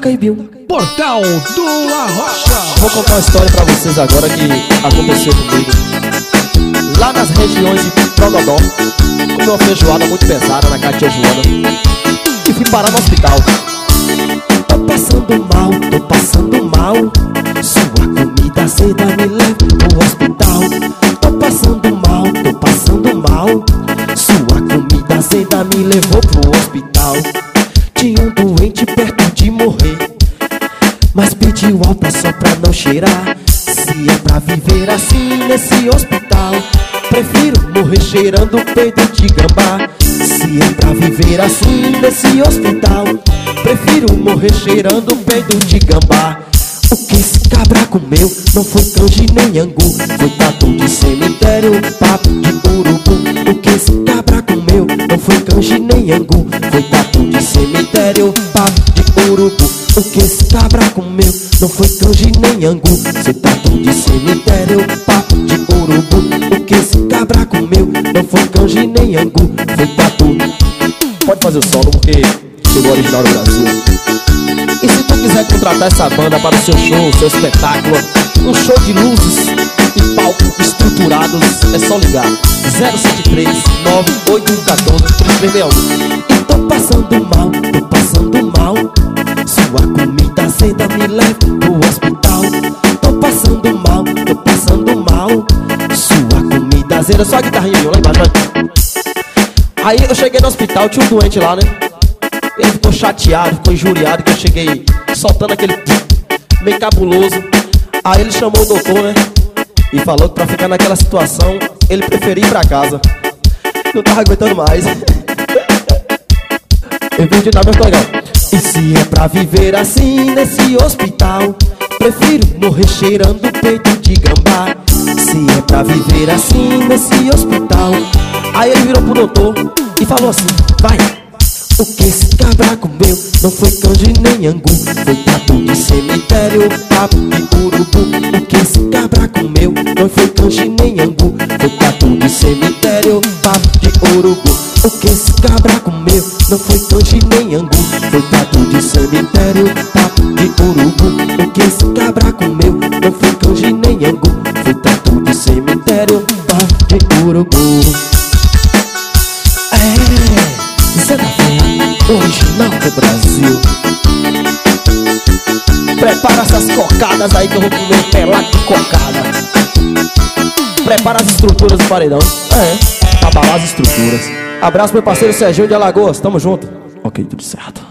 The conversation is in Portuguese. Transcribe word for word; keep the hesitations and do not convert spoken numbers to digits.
toca aí, Bill. Portal do Arrocha. Vou contar uma história pra vocês agora que aconteceu comigo. Lá nas regiões de Progodó, comi uma feijoada muito pesada na casa de tia Joana e fui parar no hospital. Tô passando mal, tô passando mal. Sua comida azeda me leva pro hospital. Tô passando mal, tô passando mal. Sua comida azeda me levou pro hospital. Tinha um doente perto de morrer, mas pediu alta só pra não cheirar. Se é pra viver assim nesse hospital, prefiro morrer cheirando peito de gambá. Se é pra viver assim nesse hospital, prefiro morrer cheirando peito de gambá. O que esse cabra comeu não foi canji nem angu, foi tatu de cemitério, papo de urubu. O que esse cabra comeu não foi canji nem angu, foi tatu de cemitério, papo de urubu. O que esse cabra comeu não foi canji nem angu, foi tatu de cemitério, papo de urubu. O que esse cabra comeu não foi canji nem angu, foi tatu. Pode fazer o solo porque chegou o original do Brasil. E se tu quiser contratar essa banda para o seu show, seu espetáculo, um show de luzes e palco estruturados, é só ligar zero sete três, nove oito um um quatro, três três seis um. E tô passando mal, tô passando mal. Sua comida azeda me leva pro hospital. Tô passando mal, tô passando mal. Sua comida azeda, só a guitarrinha lá embaixo, vai. Aí eu cheguei no hospital, tinha um doente lá, né? Ele ficou chateado, ficou injuriado que eu cheguei soltando aquele meio cabuloso. Aí ele chamou o doutor, né? E falou que pra ficar naquela situação ele preferia ir pra casa. Não tava aguentando mais. Eu vi de nada, mas tô legal. E se é pra viver assim nesse hospital, prefiro morrer cheirando peito de gambá. Se é pra viver assim nesse hospital. Aí ele virou pro doutor e falou assim: vai, o que esse cabra comeu não foi canji nem angu, foi tatu de cemitério, papo de urubu. O que esse cabra comeu não foi canji nem angu, foi tatu de cemitério, papo de urubu. O que esse cabra comeu não foi canji nem angu, foi tatu de cemitério, papo de urubu. O que esse cabra comeu não foi canji nem angu, foi tatu de cemitério, papo de urubu. É, isso é da fé, original do Brasil. Prepara essas cocadas aí que eu vou comer um pelado de cocada. Prepara as estruturas do paredão. É, abalar as estruturas. Abraço meu parceiro Serginho de Alagoas, tamo junto. Ok, tudo certo.